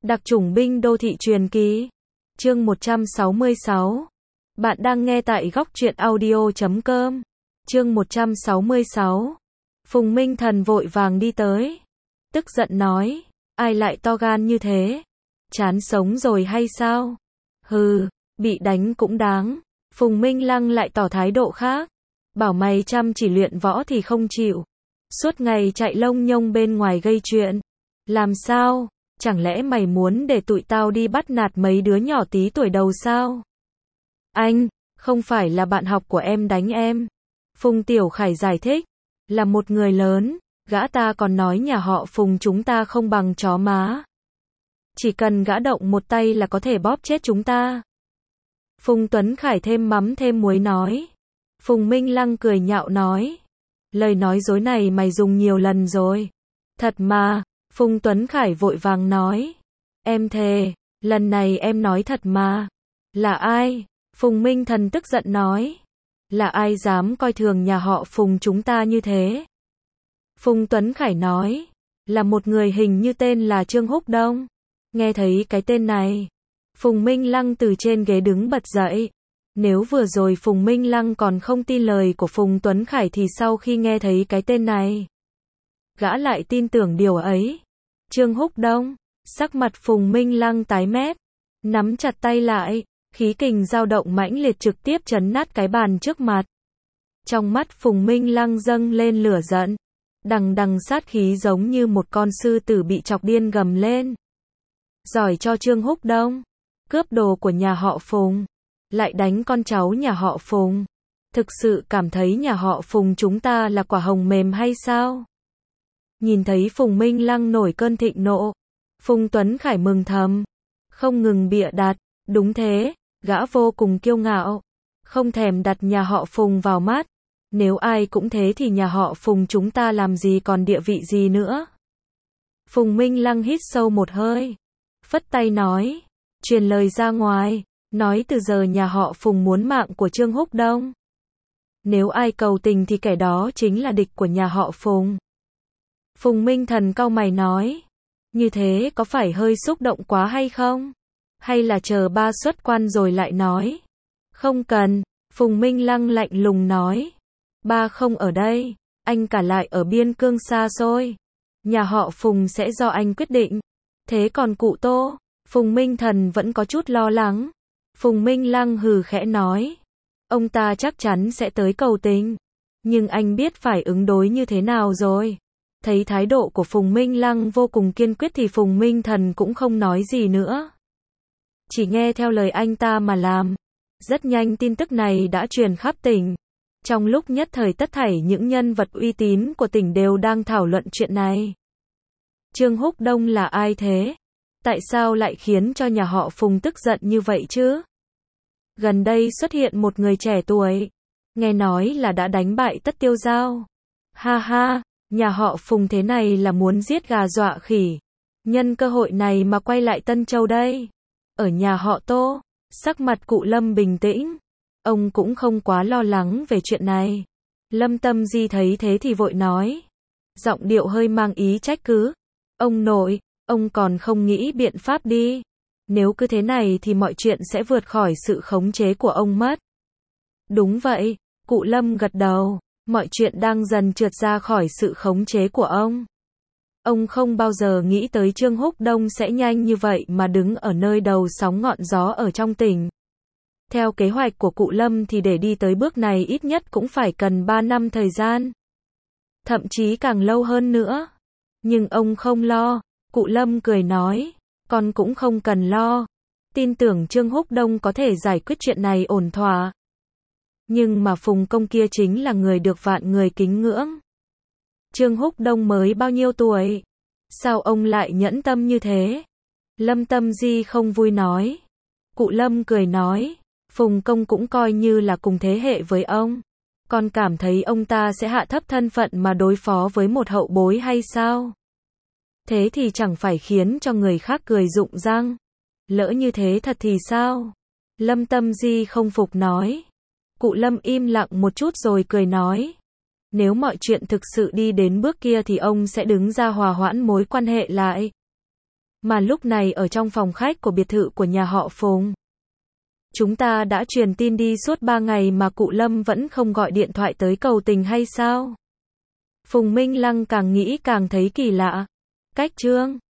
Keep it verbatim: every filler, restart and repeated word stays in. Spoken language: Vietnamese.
Đặc chủng binh đô thị truyền kỳ. Chương một trăm sáu mươi sáu. Bạn đang nghe tại góc truyện audio chấm com. Chương một trăm sáu mươi sáu. Phùng Minh Thần vội vàng đi tới. Tức giận nói, ai lại to gan như thế? Chán sống rồi hay sao? Hừ, bị đánh cũng đáng. Phùng Minh Lăng lại tỏ thái độ khác. Bảo mày chăm chỉ luyện võ thì không chịu. Suốt ngày chạy lông nhông bên ngoài gây chuyện. Làm sao? Chẳng lẽ mày muốn để tụi tao đi bắt nạt mấy đứa nhỏ tí tuổi đầu sao? Anh, không phải là bạn học của em đánh em. Phùng Tiểu Khải giải thích. Là một người lớn, gã ta còn nói nhà họ Phùng chúng ta không bằng chó má. Chỉ cần gã động một tay là có thể bóp chết chúng ta. Phùng Tuấn Khải thêm mắm thêm muối nói. Phùng Minh Lăng cười nhạo nói. Lời nói dối này mày dùng nhiều lần rồi. Thật mà, Phùng Tuấn Khải vội vàng nói. Em thề, lần này em nói thật mà. Là ai? Phùng Minh Thần tức giận nói. Là ai dám coi thường nhà họ Phùng chúng ta như thế? Phùng Tuấn Khải nói. Là một người hình như tên là Trương Húc Đông. Nghe thấy cái tên này, Phùng Minh Lăng từ trên ghế đứng bật dậy. Nếu vừa rồi Phùng Minh Lăng còn không tin lời của Phùng Tuấn Khải thì sau khi nghe thấy cái tên này, gã lại tin tưởng điều ấy. Trương Húc Đông, sắc mặt Phùng Minh Lăng tái mét, nắm chặt tay lại, khí kình dao động mãnh liệt trực tiếp chấn nát cái bàn trước mặt. Trong mắt Phùng Minh Lăng dâng lên lửa giận, đằng đằng sát khí giống như một con sư tử bị chọc điên gầm lên. Giỏi cho Trương Húc Đông, cướp đồ của nhà họ Phùng, lại đánh con cháu nhà họ Phùng. Thực sự cảm thấy nhà họ Phùng chúng ta là quả hồng mềm hay sao? Nhìn thấy Phùng Minh Lăng nổi cơn thịnh nộ, Phùng Tuấn Khải mừng thầm, không ngừng bịa đặt, đúng thế, gã vô cùng kiêu ngạo, không thèm đặt nhà họ Phùng vào mắt. Nếu ai cũng thế thì nhà họ Phùng chúng ta làm gì còn địa vị gì nữa. Phùng Minh Lăng hít sâu một hơi, phất tay nói, truyền lời ra ngoài, nói từ giờ nhà họ Phùng muốn mạng của Trương Húc Đông. Nếu ai cầu tình thì kẻ đó chính là địch của nhà họ Phùng. Phùng Minh Thần cau mày nói, như thế có phải hơi xúc động quá hay không? Hay là chờ ba xuất quan rồi lại nói? Không cần, Phùng Minh Lăng lạnh lùng nói. Ba không ở đây, anh cả lại ở biên cương xa xôi. Nhà họ Phùng sẽ do anh quyết định. Thế còn cụ Tô? Phùng Minh Thần vẫn có chút lo lắng. Phùng Minh Lăng hừ khẽ nói. Ông ta chắc chắn sẽ tới cầu tình. Nhưng anh biết phải ứng đối như thế nào rồi. Thấy thái độ của Phùng Minh Lăng vô cùng kiên quyết thì Phùng Minh Thần cũng không nói gì nữa. Chỉ nghe theo lời anh ta mà làm. Rất nhanh tin tức này đã truyền khắp tỉnh. Trong lúc nhất thời tất thảy những nhân vật uy tín của tỉnh đều đang thảo luận chuyện này. Trương Húc Đông là ai thế? Tại sao lại khiến cho nhà họ Phùng tức giận như vậy chứ? Gần đây xuất hiện một người trẻ tuổi, nghe nói là đã đánh bại Tất Tiêu Giao. Ha ha, nhà họ Phùng thế này là muốn giết gà dọa khỉ. Nhân cơ hội này mà quay lại Tân Châu đây. Ở nhà họ Tô, sắc mặt cụ Lâm bình tĩnh. Ông cũng không quá lo lắng về chuyện này. Lâm Tâm Di thấy thế thì vội nói. Giọng điệu hơi mang ý trách cứ. Ông nội, ông còn không nghĩ biện pháp đi. Nếu cứ thế này thì mọi chuyện sẽ vượt khỏi sự khống chế của ông mất. Đúng vậy, cụ Lâm gật đầu. Mọi chuyện đang dần trượt ra khỏi sự khống chế của ông. Ông không bao giờ nghĩ tới Trương Húc Đông sẽ nhanh như vậy mà đứng ở nơi đầu sóng ngọn gió ở trong tỉnh. Theo kế hoạch của cụ Lâm thì để đi tới bước này ít nhất cũng phải cần ba năm thời gian. Thậm chí càng lâu hơn nữa. Nhưng ông không lo. Cụ Lâm cười nói. Con cũng không cần lo. Tin tưởng Trương Húc Đông có thể giải quyết chuyện này ổn thỏa. Nhưng mà Phùng Công kia chính là người được vạn người kính ngưỡng. Trương Húc Đông mới bao nhiêu tuổi? Sao ông lại nhẫn tâm như thế? Lâm Tâm Di không vui nói. Cụ Lâm cười nói. Phùng Công cũng coi như là cùng thế hệ với ông. Con cảm thấy ông ta sẽ hạ thấp thân phận mà đối phó với một hậu bối hay sao? Thế thì chẳng phải khiến cho người khác cười rụng răng. Lỡ như thế thật thì sao? Lâm Tâm Di không phục nói. Cụ Lâm im lặng một chút rồi cười nói. Nếu mọi chuyện thực sự đi đến bước kia thì ông sẽ đứng ra hòa hoãn mối quan hệ lại. Mà lúc này ở trong phòng khách của biệt thự của nhà họ Phùng. Chúng ta đã truyền tin đi suốt ba ngày mà cụ Lâm vẫn không gọi điện thoại tới cầu tình hay sao? Phùng Minh Lăng càng nghĩ càng thấy kỳ lạ. Cách Trương